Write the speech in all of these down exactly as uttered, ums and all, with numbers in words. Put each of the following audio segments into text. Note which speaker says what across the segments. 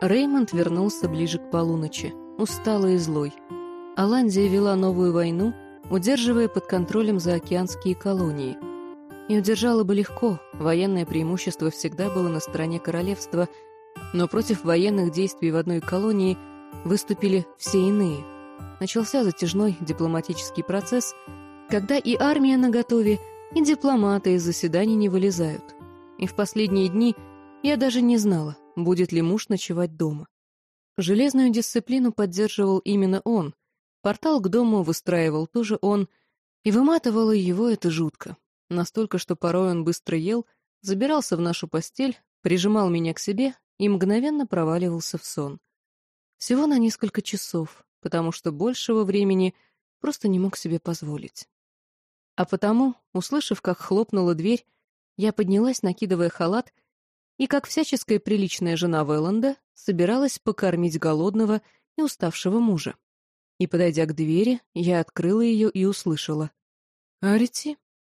Speaker 1: Реймонд вернулся ближе к полуночи, усталый и злой. Оландия вела новую войну, удерживая под контролем заокеанские колонии. И удержала бы легко, военное преимущество всегда было на стороне королевства, но против военных действий в одной колонии выступили все иные. Начался затяжной дипломатический процесс, когда и армия наготове, и дипломаты из заседаний не вылезают. И в последние дни я даже не знала, будет ли муж ночевать дома. Железную дисциплину поддерживал именно он, портал к дому выстраивал тоже он, и выматывало его это жутко. Настолько, что порой он быстро ел, забирался в нашу постель, прижимал меня к себе и мгновенно проваливался в сон. Всего на несколько часов, потому что большего времени просто не мог себе позволить. А потому, услышав, как хлопнула дверь, я поднялась, накидывая халат, и, как всяческая приличная жена Вэлланда, собиралась покормить голодного и уставшего мужа. И, подойдя к двери, я открыла ее и услышала: «Арити,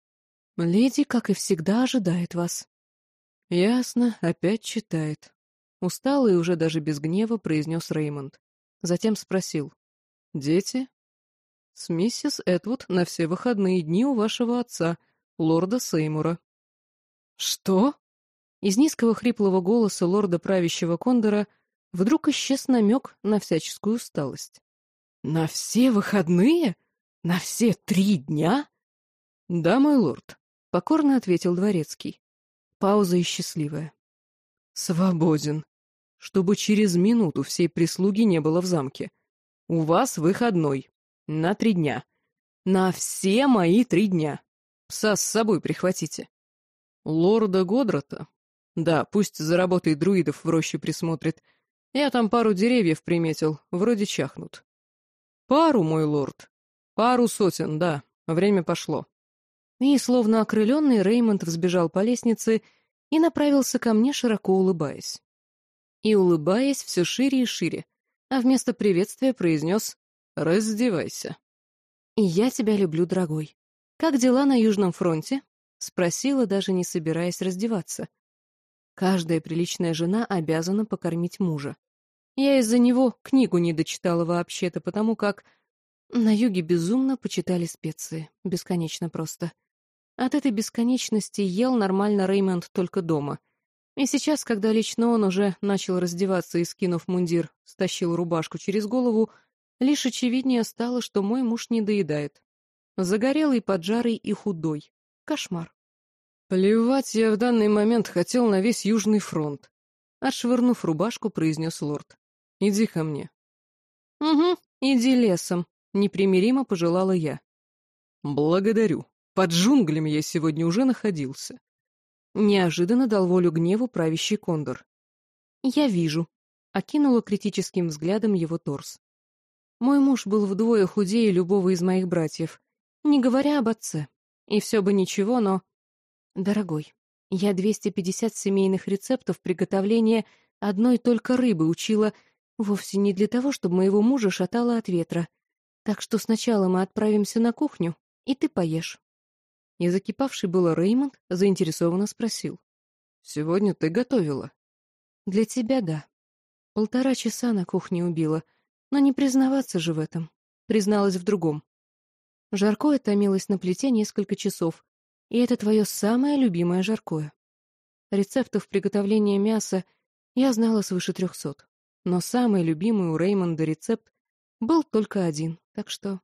Speaker 1: леди, как и всегда, ожидает вас». «Ясно, опять читает». Устало и уже даже без гнева произнес Реймонд. Затем спросил: «Дети?» «С миссис Этвуд на все выходные дни у вашего отца, лорда Сеймура». «Что?» Из низкого хриплого голоса лорда правящего Кондора вдруг исчез намек на всяческую усталость. «На все выходные? На все три дня?» «Да, мой лорд», — покорно ответил дворецкий. Пауза и счастливая. «Свободен. Чтобы через минуту всей прислуги не было в замке. У вас выходной. На три дня. На все мои три дня. Пса с собой прихватите. Лорда Годрота? Да, пусть за работой друидов в роще присмотрит. Я там пару деревьев приметил, вроде чахнут. Пару, мой лорд. Пару сотен, да. Время пошло». И, словно окрыленный, Реймонд взбежал по лестнице и направился ко мне, широко улыбаясь. И, улыбаясь, все шире и шире, а вместо приветствия произнес: «Раздевайся». «И я тебя люблю, дорогой. Как дела на Южном фронте?» — спросила, даже не собираясь раздеваться. Каждая приличная жена обязана покормить мужа. Я из-за него книгу не дочитала вообще-то, потому как на юге безумно почитали специи, бесконечно просто. От этой бесконечности ел нормально Реймонд только дома. И сейчас, когда лично он уже начал раздеваться и, скинув мундир, стащил рубашку через голову, лишь очевиднее стало, что мой муж не доедает. Загорелый, поджарый и худой. Кошмар. «Плевать я в данный момент хотел на весь Южный фронт», — отшвырнув рубашку, произнес лорд. «Иди ко мне». «Угу, иди лесом», — непримиримо пожелала я. «Благодарю. Под джунглями я сегодня уже находился». Неожиданно дал волю гневу правящий Кондор. «Я вижу», — окинула критическим взглядом его торс. Мой муж был вдвое худее любого из моих братьев, не говоря об отце. И все бы ничего, но... Дорогой, я двести пятьдесят семейных рецептов приготовления одной только рыбы учила вовсе не для того, чтобы моего мужа шатало от ветра. Так что сначала мы отправимся на кухню, и ты поешь». И закипавший было Реймонд заинтересованно спросил: «Сегодня ты готовила?» «Для тебя, да. Полтора часа на кухне убила, но не признаваться же в этом. Призналась в другом. Жаркое томилось на плите несколько часов, и это твое самое любимое жаркое. Рецептов приготовления мяса я знала свыше трехсот, но самый любимый у Реймонда рецепт был только один, так что...»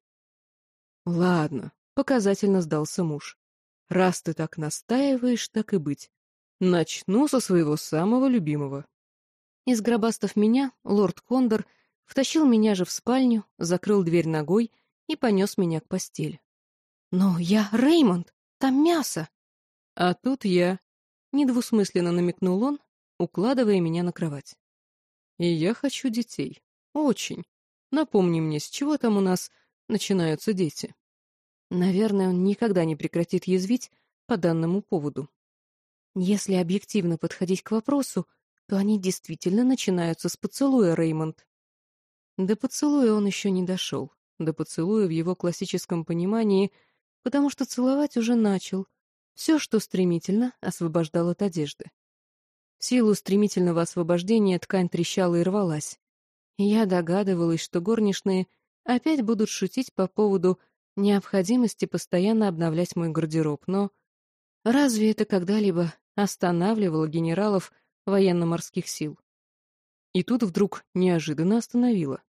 Speaker 1: «Ладно», — показательно сдался муж. «Раз ты так настаиваешь, так и быть. Начну со своего самого любимого». Изгробастав меня, лорд Кондор втащил меня же в спальню, закрыл дверь ногой и понес меня к постели. «Но я Реймонд, там мясо!» «А тут я», — недвусмысленно намекнул он, укладывая меня на кровать. «И я хочу детей. Очень. Напомни мне, с чего там у нас начинаются дети?» Наверное, он никогда не прекратит язвить по данному поводу. Если объективно подходить к вопросу, то они действительно начинаются с поцелуя, Реймонд. До поцелуя он еще не дошел, до поцелуя в его классическом понимании, потому что целовать уже начал. Все, что стремительно, освобождал от одежды. В силу стремительного освобождения ткань трещала и рвалась. И я догадывалась, что горничные опять будут шутить по поводу необходимости постоянно обновлять мой гардероб, но разве это когда-либо останавливало генералов военно-морских сил? И тут вдруг неожиданно остановило.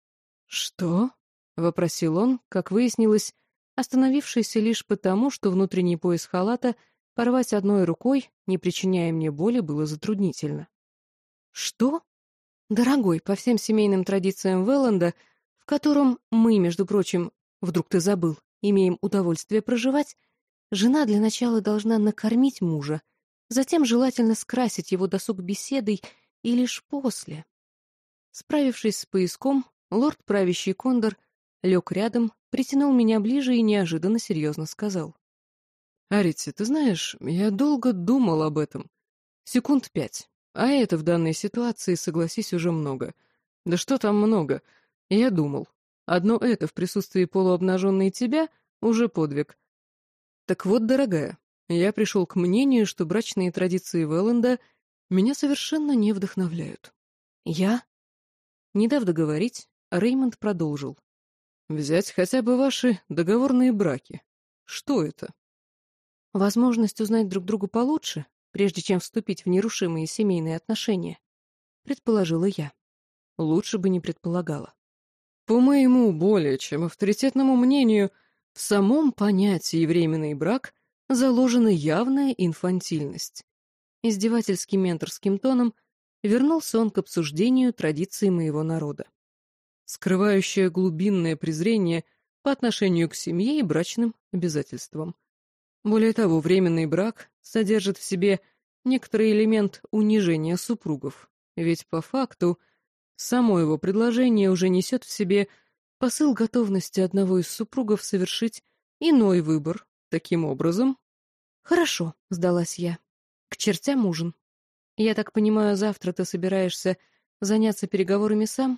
Speaker 1: «Что?» — вопросил он, как выяснилось, остановившийся лишь потому, что внутренний пояс халата порвать одной рукой, не причиняя мне боли, было затруднительно. «Что?» «Дорогой, по всем семейным традициям Велланда, в котором мы, между прочим, вдруг ты забыл, имеем удовольствие проживать, жена для начала должна накормить мужа, затем желательно скрасить его досуг беседой и лишь после». Справившись с пояском, лорд правящий Кондор лег рядом, притянул меня ближе и неожиданно серьезно сказал. «Арити, ты знаешь, я долго думал об этом. Секунд пять. А это в данной ситуации, согласись, уже много. Да что там много? Я думал. Одно это в присутствии полуобнаженной тебя уже подвиг. Так вот, дорогая, я пришел к мнению, что брачные традиции Велланда меня совершенно не вдохновляют. Я?» Не дав договорить, Реймонд продолжил. «Взять хотя бы ваши договорные браки. Что это?» «Возможность узнать друг друга получше, прежде чем вступить в нерушимые семейные отношения», предположила я. Лучше бы не предполагала. «По моему более чем авторитетному мнению, в самом понятии временный брак заложена явная инфантильность». Издевательским менторским тоном вернулся он к обсуждению традиций моего народа, скрывающее глубинное презрение по отношению к семье и брачным обязательствам. Более того, временный брак содержит в себе некоторый элемент унижения супругов, ведь по факту само его предложение уже несет в себе посыл готовности одного из супругов совершить иной выбор. Таким образом... «Хорошо», — сдалась я. «К чертям ужин. Я так понимаю, завтра ты собираешься заняться переговорами сам?»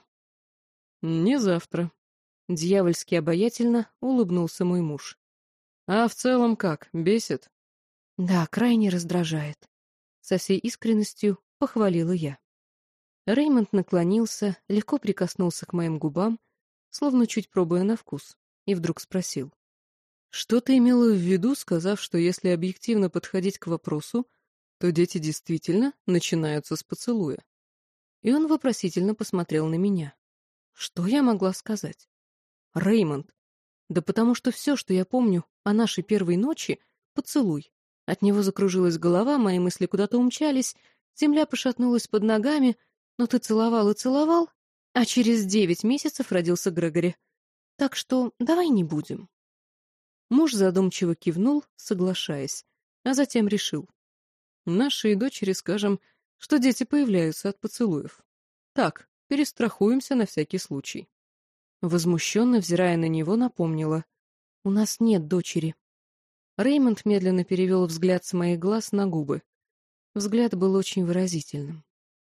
Speaker 1: «Не завтра», — дьявольски обаятельно улыбнулся мой муж. «А в целом как, бесит?» «Да, крайне раздражает», — со всей искренностью похвалила я. Реймонд наклонился, легко прикоснулся к моим губам, словно чуть пробуя на вкус, и вдруг спросил. «Что ты имела в виду, сказав, что если объективно подходить к вопросу, то дети действительно начинаются с поцелуя?» И он вопросительно посмотрел на меня. Что я могла сказать? «Реймонд, да потому что все, что я помню о нашей первой ночи — поцелуй. От него закружилась голова, мои мысли куда-то умчались, земля пошатнулась под ногами, но ты целовал и целовал, а через девять месяцев родился Грегори. Так что давай не будем». Муж задумчиво кивнул, соглашаясь, а затем решил. «Нашей дочери скажем, что дети появляются от поцелуев. Так, перестрахуемся на всякий случай». Возмущенно, взирая на него, напомнила. «У нас нет дочери». Реймонд медленно перевел взгляд с моих глаз на губы. Взгляд был очень выразительным.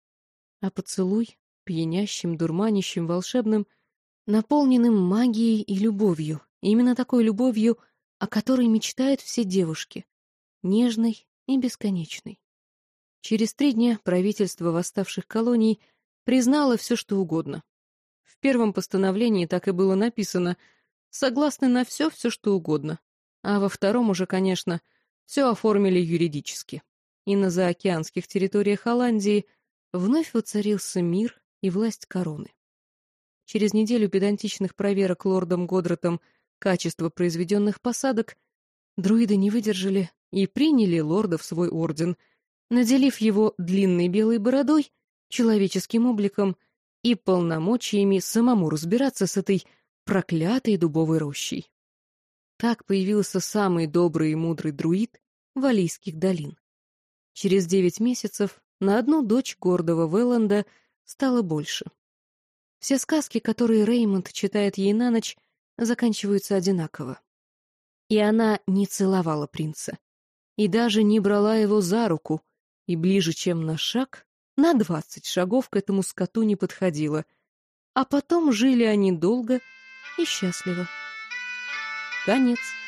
Speaker 1: А поцелуй, пьянящим, дурманящим, волшебным, наполненным магией и любовью, именно такой любовью, о которой мечтают все девушки, нежной и бесконечной. Через три дня правительство восставших колоний признало все, что угодно. В первом постановлении так и было написано «согласны на все, все, что угодно», а во втором уже, конечно, все оформили юридически. И на заокеанских территориях Холландии вновь воцарился мир и власть короны. Через неделю педантичных проверок лордом Годротом качества произведенных посадок друиды не выдержали и приняли лорда в свой орден, наделив его длинной белой бородой, человеческим обликом и полномочиями самому разбираться с этой проклятой дубовой рощей. Так появился самый добрый и мудрый друид Валийских долин. Через девять месяцев на одну дочь гордого Велланда стало больше. Все сказки, которые Реймонд читает ей на ночь, заканчиваются одинаково. И она не целовала принца, и даже не брала его за руку, и ближе, чем на шаг, на двадцать шагов к этому скоту не подходила. А потом жили они долго и счастливо. Конец.